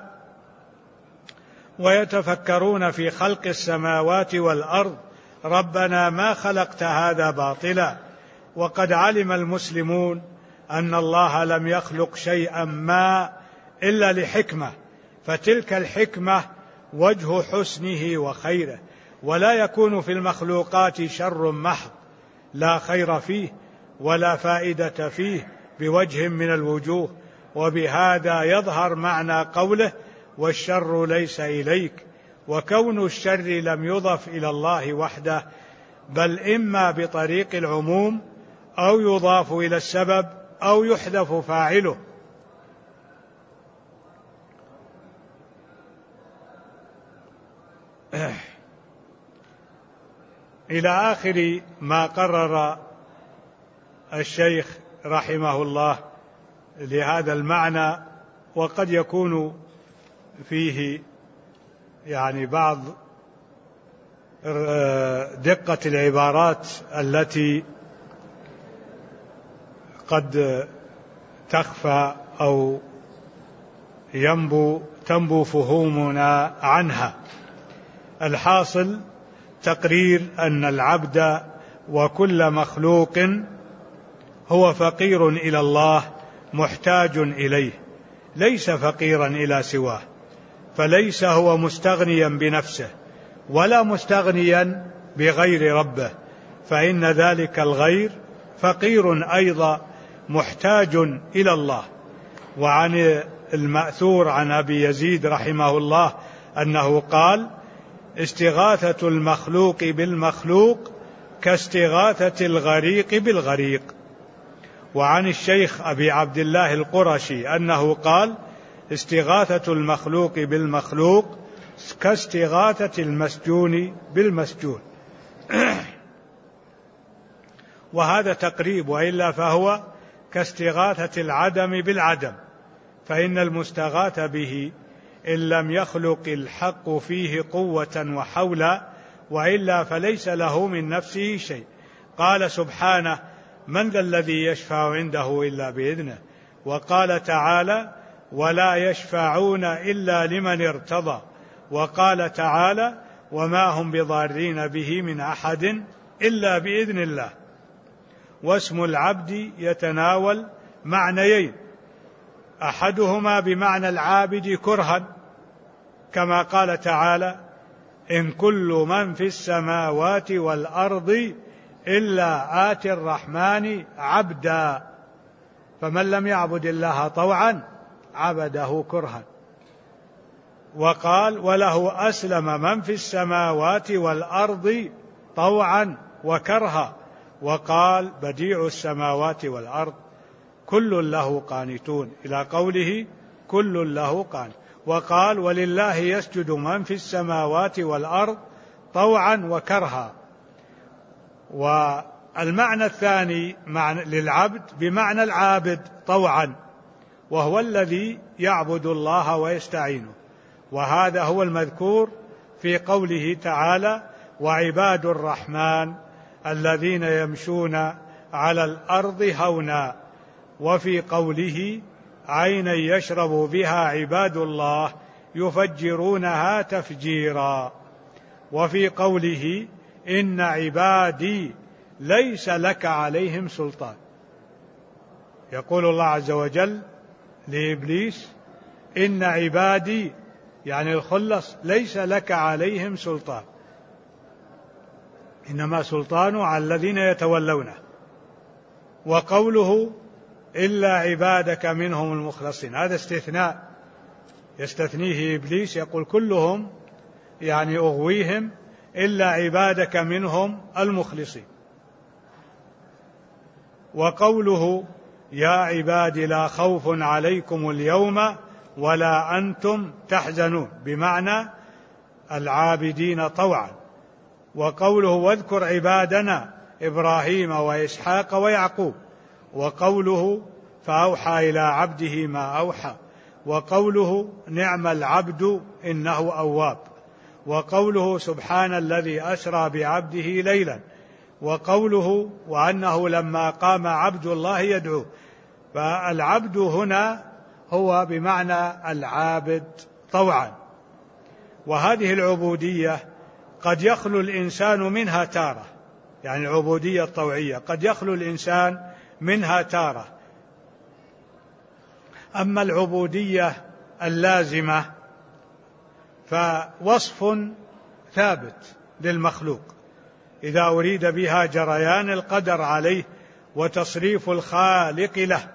Speaker 1: ويتفكرون في خلق السماوات والأرض ربنا ما خلقت هذا باطلا. وقد علم المسلمون أن الله لم يخلق شيئا ما إلا لحكمة، فتلك الحكمة وجه حسنه وخيره. ولا يكون في المخلوقات شر محض لا خير فيه ولا فائدة فيه بوجه من الوجوه. وبهذا يظهر معنى قوله: والشر ليس إليك. وكون الشر لم يضف إلى الله وحده، بل إما بطريق العموم أو يضاف إلى السبب أو يحذف فاعله. إلى آخر ما قرر الشيخ رحمه الله لهذا المعنى. وقد يكون فيه بعض دقة العبارات التي قد تخفى أو تنبو فهومنا عنها. الحاصل تقرير أن العبد وكل مخلوق هو فقير إلى الله محتاج إليه، ليس فقيرا إلى سواه. فليس هو مستغنيا بنفسه ولا مستغنيا بغير ربه، فإن ذلك الغير فقير أيضا محتاج إلى الله. وعن المأثور عن أبي يزيد رحمه الله أنه قال: استغاثة المخلوق بالمخلوق كاستغاثة الغريق بالغريق. وعن الشيخ أبي عبد الله القرشي أنه قال: استغاثة المخلوق بالمخلوق كاستغاثة المسجون بالمسجون. وهذا تقريب، وإلا فهو كاستغاثة العدم بالعدم، فإن المستغاث به إن لم يخلق الحق فيه قوة وحولا، وإلا فليس له من نفسه شيء. قال سبحانه: من ذا الذي يشفع عنده إلا بإذنه. وقال تعالى: ولا يشفعون إلا لمن ارتضى. وقال تعالى: وما هم بضارين به من أحد إلا بإذن الله. واسم العبد يتناول معنيين: أحدهما بمعنى العابد كرها، كما قال تعالى: إن كل من في السماوات والأرض إلا آتي الرحمن عبدا. فمن لم يعبد الله طوعا عبده كرها. وقال: وله أسلم من في السماوات والأرض طوعا وكرها. وقال: بديع السماوات والأرض كل له قانتون، إلى قوله كل له قانت. وقال: ولله يسجد من في السماوات والأرض طوعا وكرها. والمعنى الثاني للعبد بمعنى العابد طوعا، وهو الذي يعبد الله ويستعينه. وهذا هو المذكور في قوله تعالى: وعباد الرحمن الذين يمشون على الأرض هونا. وفي قوله عينا يشرب بها عباد الله يفجرونها تفجيرا. وفي قوله إن عبادي ليس لك عليهم سلطان، يقول الله عز وجل لإبليس إن عبادي يعني الخلص ليس لك عليهم سلطان، إنما سلطانه على الذين يتولونه. وقوله إلا عبادك منهم المخلصين، هذا استثناء يستثنيه إبليس، يقول كلهم يعني أغويهم إلا عبادك منهم المخلصين. وقوله يا عباد لا خوف عليكم اليوم ولا أنتم تحزنون، بمعنى العابدين طوعا. وقوله واذكر عبادنا إبراهيم وإسحاق ويعقوب. وقوله فأوحى إلى عبده ما أوحى. وقوله نعم العبد إنه أواب. وقوله سبحان الذي أسرى بعبده ليلا. وقوله وأنه لما قام عبد الله يدعوه. فالعبد هنا هو بمعنى العابد طوعا. وهذه العبودية قد يخلو الإنسان منها تارة، يعني العبودية الطوعية قد يخلو الإنسان منها تارة. أما العبودية اللازمة فوصف ثابت للمخلوق إذا أريد بها جريان القدر عليه وتصريف الخالق له.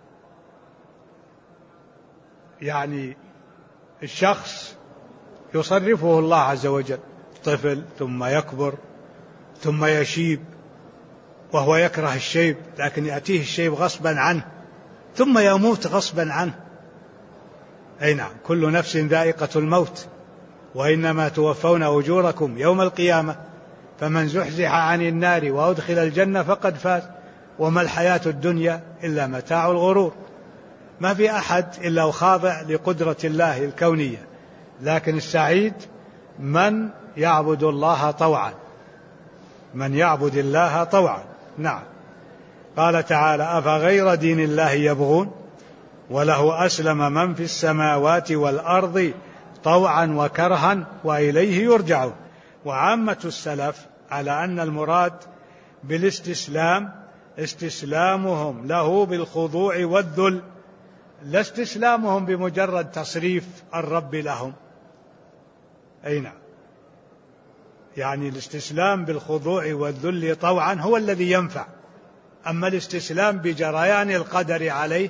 Speaker 1: يعني الشخص يصرفه الله عز وجل، طفل ثم يكبر ثم يشيب، وهو يكره الشيب لكن يأتيه الشيب غصبا عنه، ثم يموت غصبا عنه. أي نعم، كل نفس ذائقة الموت وإنما توفون أجوركم يوم القيامة فمن زحزح عن النار وأدخل الجنة فقد فاز وما الحياة الدنيا إلا متاع الغرور. ما في أحد إلا وخاضع لقدرة الله الكونية، لكن السعيد من يعبد الله طوعا، من يعبد الله طوعا. نعم. قال تعالى أفغير دين الله يبغون وله أسلم من في السماوات والأرض طوعا وكرها وإليه يرجعون. وعامة السلف على أن المراد بالاستسلام استسلامهم له بالخضوع والذل، لا استسلامهم بمجرد تصريف الرب لهم. أي نعم، يعني الاستسلام بالخضوع والذل طوعا هو الذي ينفع، أما الاستسلام بجريان القدر عليه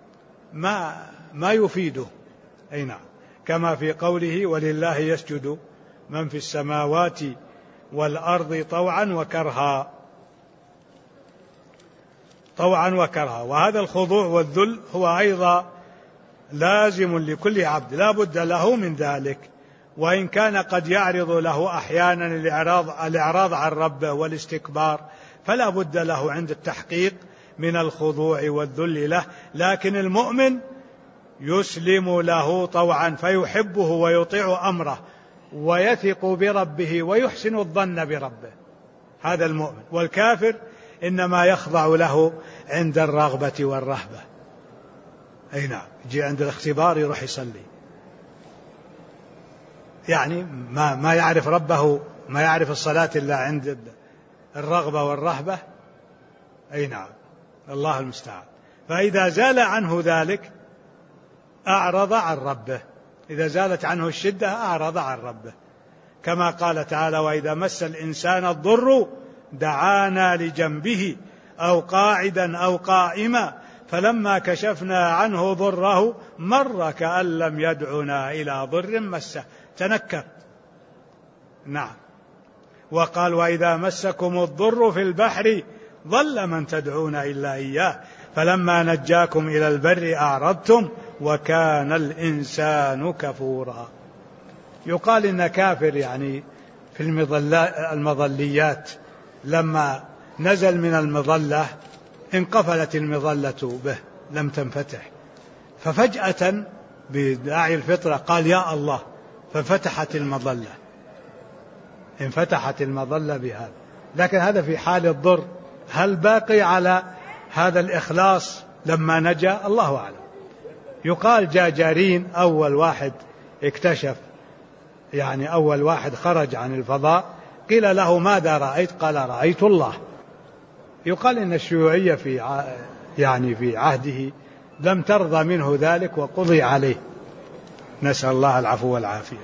Speaker 1: ما يفيده. أي نعم، كما في قوله ولله يسجد من في السماوات والأرض طوعا وكرها، طوعا وكرها. وهذا الخضوع والذل هو أيضا لازم لكل عبد، لا بد له من ذلك، وإن كان قد يعرض له أحيانا الإعراض عن ربه والاستكبار، فلا بد له عند التحقيق من الخضوع والذل له. لكن المؤمن يسلم له طوعا فيحبه ويطيع أمره ويثق بربه ويحسن الظن بربه، هذا المؤمن. والكافر إنما يخضع له عند الرغبة والرهبة. أي نعم، يجي عند الاختبار يروح يصلي، يعني ما يعرف ربه، ما يعرف الصلاة إلا عند الرغبة والرهبة. أي نعم، الله المستعان. فإذا زال عنه ذلك أعرض عن ربه، إذا زالت عنه الشدة أعرض عن ربه، كما قال تعالى وإذا مس الإنسان الضر دعانا لجنبه أو قاعدا أو قائما فلما كشفنا عنه ضره مر كأن لم يدعنا إلى ضر مسه، تنكر. نعم. وقال وإذا مسكم الضر في البحر ضل من تدعون إلا إياه فلما نجاكم إلى البر أعرضتم وكان الإنسان كفورا. يقال إن كافر يعني في المظليات لما نزل من المظلة انقفلت المظلة به لم تنفتح، ففجأة بداعي الفطرة قال يا الله ففتحت المظلة. انفتحت المظلة بهذا. لكن هذا في حال الضر. هل باقي على هذا الإخلاص لما نجا؟ الله أعلم. يقال جاء جارين أول واحد اكتشف، يعني أول واحد خرج عن الفضاء، قيل له ماذا رأيت؟ قال رأيت الله. يقال إن الشيوعية في عهده لم ترضى منه ذلك وقضي عليه، نسأل الله العفو والعافية.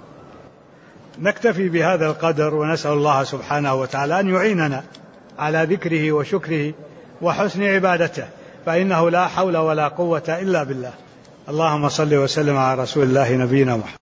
Speaker 1: نكتفي بهذا القدر، ونسأل الله سبحانه وتعالى أن يعيننا على ذكره وشكره وحسن عبادته، فإنه لا حول ولا قوة إلا بالله. اللهم صل وسلم على رسول الله نبينا محمد.